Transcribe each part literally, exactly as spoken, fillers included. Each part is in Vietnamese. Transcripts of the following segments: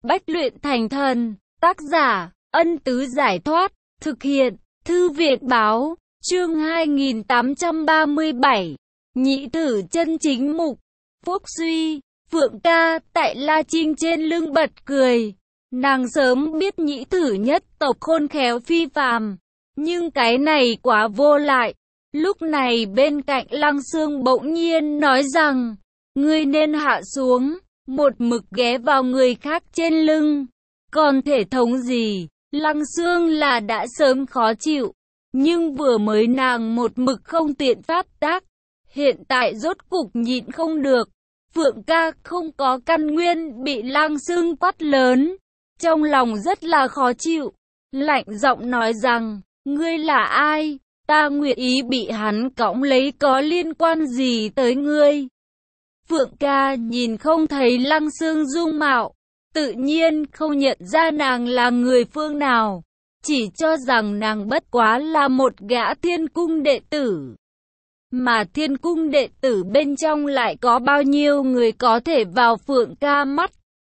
Bách luyện thành thần. Tác giả, Ân Tứ Giải Thoát. Thực hiện, Thư Viện Báo. Chương hai nghìn tám trăm ba mươi bảy. Nhị tử chân chính mục. Phúc Suy. Phượng ca, tại La Trinh trên lưng bật cười. Nàng sớm biết nhị tử nhất tộc khôn khéo phi phàm. Nhưng cái này quá vô lại. Lúc này bên cạnh Lăng Xương bỗng nhiên nói rằng, ngươi nên hạ xuống, một mực ghé vào người khác trên lưng. Còn thể thống gì? Lăng Xương là đã sớm khó chịu. Nhưng vừa mới nàng một mực không tiện pháp tác. Hiện tại rốt cục nhịn không được. Phượng ca không có căn nguyên bị Lăng Xương quát lớn. Trong lòng rất là khó chịu. Lạnh giọng nói rằng, ngươi là ai? Ta nguyện ý bị hắn cõng lấy có liên quan gì tới ngươi? Phượng ca nhìn không thấy Lăng Xương dung mạo. Tự nhiên không nhận ra nàng là người phương nào. Chỉ cho rằng nàng bất quá là một gã thiên cung đệ tử. Mà thiên cung đệ tử bên trong lại có bao nhiêu người có thể vào Phượng ca mắt?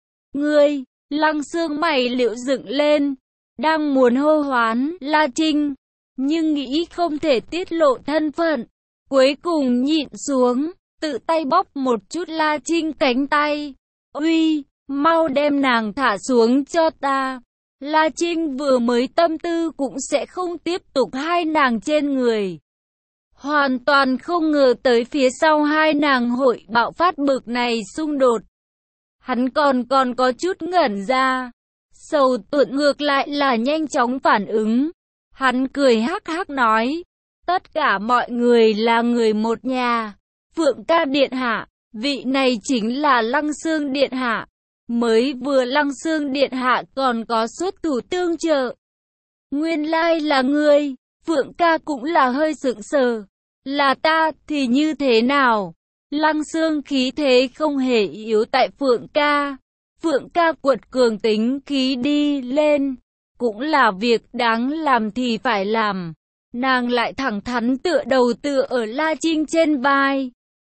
Ngươi, Lăng Xương mày liễu dựng lên. Đang muốn hô hoán La Trinh. Nhưng nghĩ không thể tiết lộ thân phận. Cuối cùng nhịn xuống. Tự tay bóp một chút La Trinh cánh tay. Uy, mau đem nàng thả xuống cho ta. La Trinh vừa mới tâm tư cũng sẽ không tiếp tục hai nàng trên người. Hoàn toàn không ngờ tới phía sau hai nàng hội bạo phát bực này xung đột. Hắn còn còn có chút ngẩn ra. Sầu Tuận ngược lại là nhanh chóng phản ứng. Hắn cười hắc hắc nói, tất cả mọi người là người một nhà. Phượng ca điện hạ, vị này chính là Lăng Xương điện hạ. Mới vừa Lăng Xương điện hạ còn có xuất thủ tương trợ. Nguyên lai là ngươi. Phượng ca cũng là hơi sững sờ. Là ta thì như thế nào? Lăng Xương khí thế không hề yếu tại Phượng ca. Phượng ca cuột cường tính khí đi lên. Cũng là việc đáng làm thì phải làm. Nàng lại thẳng thắn tựa đầu tựa ở La Trinh trên vai.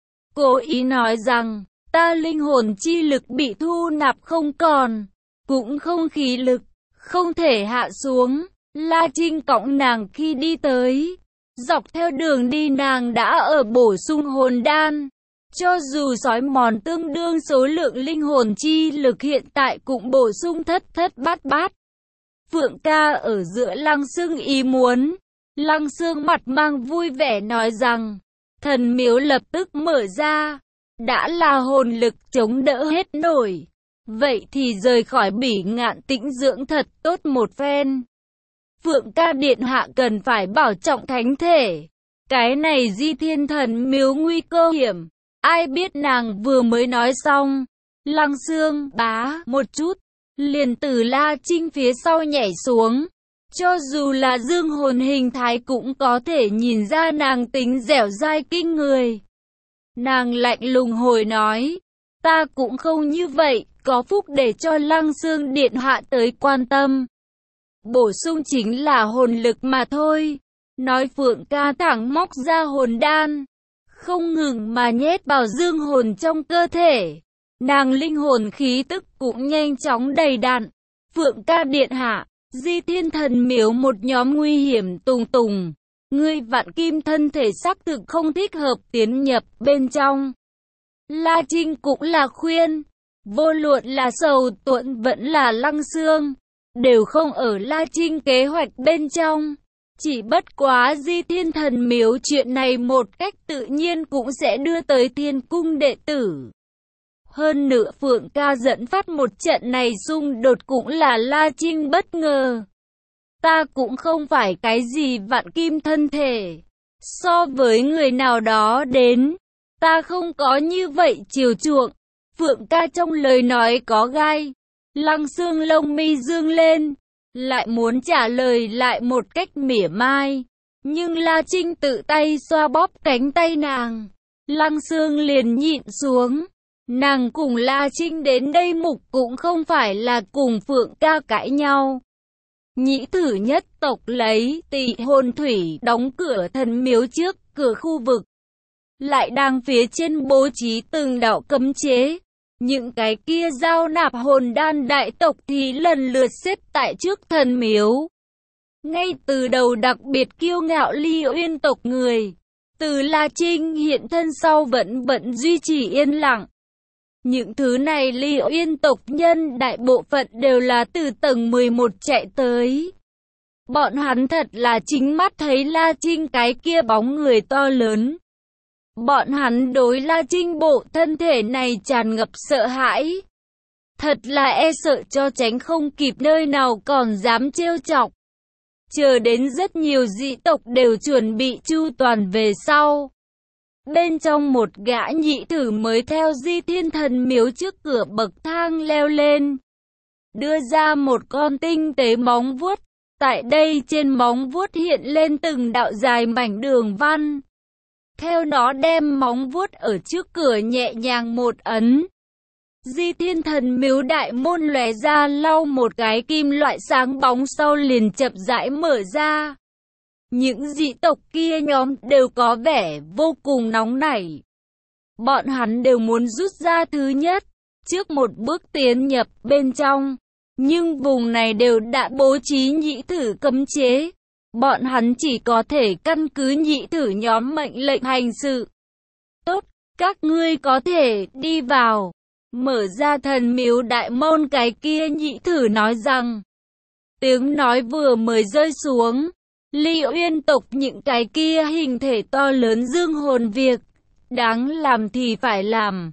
Cố ý nói rằng, ta linh hồn chi lực bị thu nạp không còn. Cũng không khí lực, không thể hạ xuống. La Trinh cõng nàng khi đi tới. Dọc theo đường đi nàng đã ở bổ sung hồn đan. Cho dù sói mòn tương đương số lượng linh hồn chi lực hiện tại cũng bổ sung thất thất bát bát. Phượng ca ở giữa Lăng Xương ý muốn. Lăng Xương mặt mang vui vẻ nói rằng, thần miếu lập tức mở ra. Đã là hồn lực chống đỡ hết nổi. Vậy thì rời khỏi Bỉ Ngạn tĩnh dưỡng thật tốt một phen. Phượng ca điện hạ cần phải bảo trọng thánh thể. Cái này Di Thiên thần miếu nguy cơ hiểm. Ai biết nàng vừa mới nói xong. Lăng Xương bá một chút. Liền từ La Trinh phía sau nhảy xuống. Cho dù là dương hồn hình thái cũng có thể nhìn ra nàng tính dẻo dai kinh người. Nàng lạnh lùng hồi nói, ta cũng không như vậy, có phúc để cho Lăng Xương điện hạ tới quan tâm. Bổ sung chính là hồn lực mà thôi. Nói Phượng ca thẳng móc ra hồn đan. Không ngừng mà nhét vào dương hồn trong cơ thể. Nàng linh hồn khí tức cũng nhanh chóng đầy đặn. Phượng ca điện hạ, Di Thiên thần miếu một nhóm nguy hiểm tùng tùng. Ngươi vạn kim thân thể xác thực không thích hợp tiến nhập bên trong. La Trinh cũng là khuyên. Vô luận là Sầu Tuận vẫn là Lăng Xương. Đều không ở La Trinh kế hoạch bên trong. Chỉ bất quá Di Thiên thần miếu chuyện này một cách tự nhiên cũng sẽ đưa tới thiên cung đệ tử. Hơn nữa Phượng ca dẫn phát một trận này xung đột cũng là La Trinh bất ngờ. Ta cũng không phải cái gì vạn kim thân thể. So với người nào đó đến, ta không có như vậy chiều chuộng. Phượng ca trong lời nói có gai. Lăng Xương lông mi dương lên, lại muốn trả lời lại một cách mỉa mai. Nhưng La Trinh tự tay xoa bóp cánh tay nàng. Lăng Xương liền nhịn xuống. Nàng cùng La Trinh đến đây mục cũng không phải là cùng Phượng ca cãi nhau. Nhĩ tử nhất tộc lấy Tị Hồn Thủy đóng cửa thần miếu trước cửa khu vực. Lại đang phía trên bố trí từng đạo cấm chế. Những cái kia giao nạp hồn đan đại tộc thì lần lượt xếp tại trước thần miếu. Ngay từ đầu đặc biệt kiêu ngạo Ly Uyên tộc người, từ La Trinh hiện thân sau vẫn vẫn duy trì yên lặng. Những thứ này Ly Uyên tộc nhân đại bộ phận đều là từ tầng mười một chạy tới. Bọn hắn thật là chính mắt thấy La Trinh cái kia bóng người to lớn. Bọn hắn đối La Trinh bộ thân thể này tràn ngập sợ hãi. Thật là e sợ cho tránh không kịp, nơi nào còn dám trêu chọc. Chờ đến rất nhiều dị tộc đều chuẩn bị chu toàn về sau. Bên trong một gã nhị thử mới theo Di Thiên Thần miếu trước cửa bậc thang leo lên. Đưa ra một con tinh tế móng vuốt. Tại đây trên móng vuốt hiện lên từng đạo dài mảnh đường văn. Theo nó đem móng vuốt ở trước cửa nhẹ nhàng một ấn. Di Thiên Thần miếu đại môn lóe ra lau một cái kim loại sáng bóng sau liền chậm rãi mở ra. Những dị tộc kia nhóm đều có vẻ vô cùng nóng nảy. Bọn hắn đều muốn rút ra thứ nhất, trước một bước tiến nhập bên trong. Nhưng vùng này đều đã bố trí nhị thử cấm chế. Bọn hắn chỉ có thể căn cứ nhị thử nhóm mệnh lệnh hành sự. Tốt, các ngươi có thể đi vào. Mở ra thần miếu đại môn, cái kia nhị thử nói rằng. Tiếng nói vừa mới rơi xuống. Ly Uyên tộc những cái kia hình thể to lớn dương hồn việc. Đáng làm thì phải làm.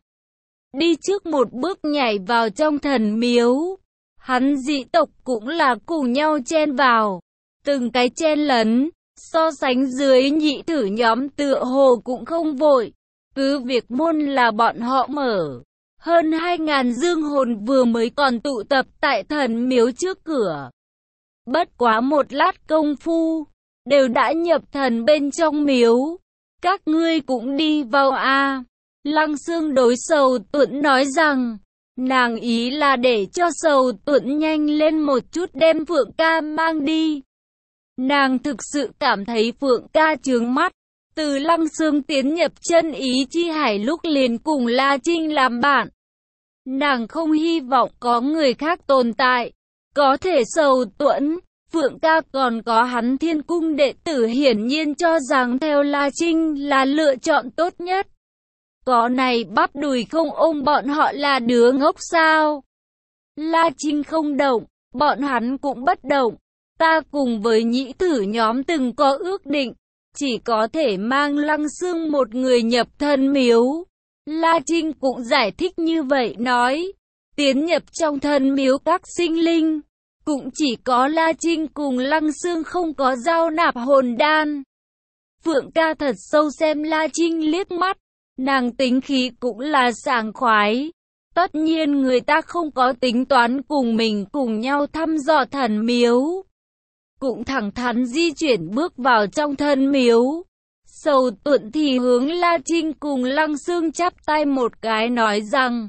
Đi trước một bước nhảy vào trong thần miếu. Hắn dị tộc cũng là cùng nhau chen vào. Từng cái chen lấn. So sánh dưới nhị thử nhóm tựa hồ cũng không vội. Cứ việc môn là bọn họ mở. Hơn hai ngàn dương hồn vừa mới còn tụ tập tại thần miếu trước cửa. Bất quá một lát công phu, đều đã nhập thần bên trong miếu. Các ngươi cũng đi vào a. À. Lăng Xương đối Sầu Tuẫn nói rằng, nàng ý là để cho Sầu Tuẫn nhanh lên một chút đem Phượng Ca mang đi. Nàng thực sự cảm thấy Phượng Ca chướng mắt. Từ Lăng Xương tiến nhập chân ý chi hải lúc liền cùng La Trinh làm bạn. Nàng không hy vọng có người khác tồn tại. Có thể Sầu Tuẫn, Phượng Ca còn có hắn Thiên Cung đệ tử hiển nhiên cho rằng theo La Trinh là lựa chọn tốt nhất. Có này bắp đùi không ôm bọn họ là đứa ngốc sao? La Trinh không động, bọn hắn cũng bất động. Ta cùng với nhĩ thử nhóm từng có ước định, chỉ có thể mang Lăng Xương một người nhập thần miếu. La Trinh cũng giải thích như vậy nói, tiến nhập trong thần miếu các sinh linh, cũng chỉ có La Trinh cùng Lăng Xương không có giao nạp hồn đan. Phượng Ca thật sâu xem La Trinh liếc mắt, nàng tính khí cũng là sảng khoái. Tất nhiên người ta không có tính toán cùng mình cùng nhau thăm dò thần miếu. Cũng thẳng thắn di chuyển bước vào trong thần miếu. Sầu Tuẫn thì hướng La Trinh cùng Lăng Xương chắp tay một cái nói rằng,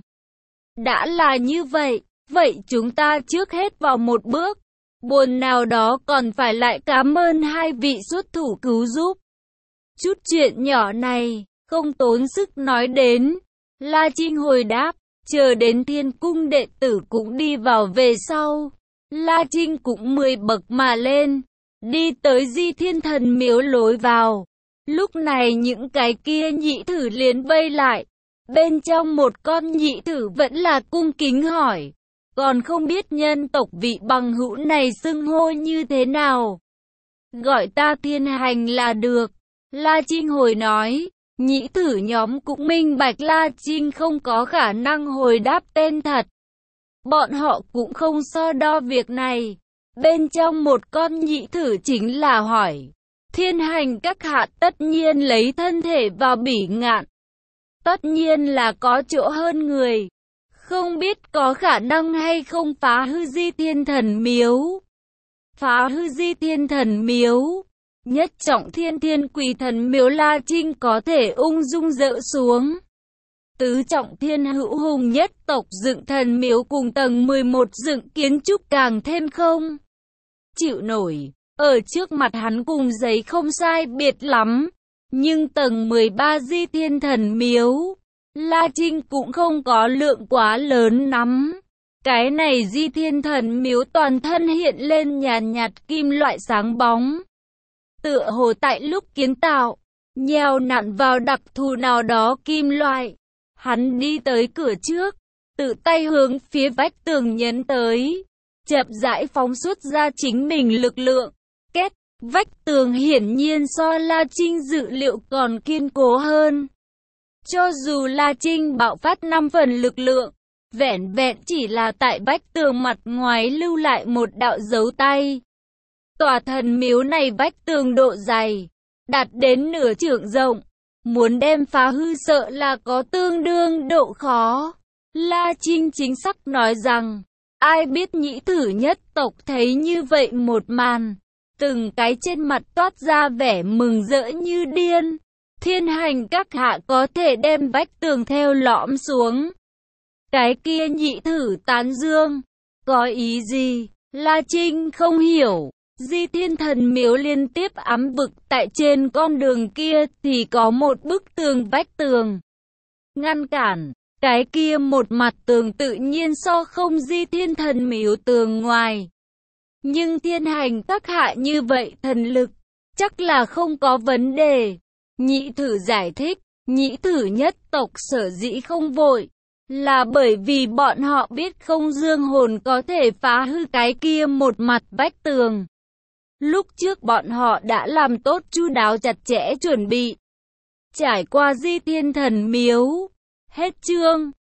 đã là như vậy, vậy chúng ta trước hết vào một bước. Buồn nào đó còn phải lại cảm ơn hai vị xuất thủ cứu giúp. Chút chuyện nhỏ này, không tốn sức nói đến. La Trinh hồi đáp, chờ đến Thiên Cung đệ tử cũng đi vào về sau. La Trinh cũng mười bậc mà lên, đi tới Di Thiên Thần miếu lối vào. Lúc này những cái kia nhị thử liền vây lại. Bên trong một con nhị thử vẫn là cung kính hỏi, còn không biết nhân tộc vị bằng hữu này xưng hô như thế nào. Gọi ta Thiên Hành là được. La Trinh hồi nói, nhị thử nhóm cũng minh bạch La Trinh không có khả năng hồi đáp tên thật. Bọn họ cũng không so đo việc này. Bên trong một con nhị thử chính là hỏi, Thiên Hành các hạ tất nhiên lấy thân thể vào Bỉ Ngạn. Tất nhiên là có chỗ hơn người. Không biết có khả năng hay không phá hư Di Thiên Thần miếu. Phá hư Di Thiên Thần miếu. Nhất trọng Thiên Thiên Quỷ Thần miếu La Trinh có thể ung dung dỡ xuống. Tứ trọng Thiên Hữu Hùng nhất tộc dựng thần miếu cùng tầng mười một dựng kiến trúc càng thêm không chịu nổi. Ở trước mặt hắn cùng giấy không sai biệt lắm. Nhưng tầng mười ba Di Thiên Thần miếu, La Trinh cũng không có lượng quá lớn lắm. Cái này Di Thiên Thần Miếu toàn thân hiện lên nhàn nhạt kim loại sáng bóng. Tựa hồ tại lúc kiến tạo, nhào nặn vào đặc thù nào đó kim loại. Hắn đi tới cửa trước, tự tay hướng phía vách tường nhấn tới, chậm rãi phóng xuất ra chính mình lực lượng. Két, vách tường hiển nhiên so La Trinh dự liệu còn kiên cố hơn. Cho dù La Trinh bạo phát năm phần lực lượng, vẻn vẹn chỉ là tại vách tường mặt ngoài lưu lại một đạo dấu tay. Tòa thần miếu này vách tường độ dày, đạt đến nửa trượng rộng, muốn đem phá hư sợ là có tương đương độ khó. La Trinh chính xác nói rằng, ai biết nhĩ thử nhất tộc thấy như vậy một màn, từng cái trên mặt toát ra vẻ mừng rỡ như điên. Thiên Hành các hạ có thể đem vách tường theo lõm xuống. Cái kia nhị thử tán dương, có ý gì? La Trinh không hiểu. Di Thiên Thần Miếu liên tiếp ám vực tại trên con đường kia thì có một bức tường vách tường ngăn cản. Cái kia một mặt tường tự nhiên so không Di Thiên Thần Miếu tường ngoài. Nhưng Thiên Hành các hạ như vậy thần lực, chắc là không có vấn đề. Nhị thử giải thích, nhị thử nhất tộc sở dĩ không vội, là bởi vì bọn họ biết không dương hồn có thể phá hư cái kia một mặt vách tường. Lúc trước bọn họ đã làm tốt chu đáo chặt chẽ chuẩn bị. Trải qua Di Thiên Thần Miếu. Hết chương.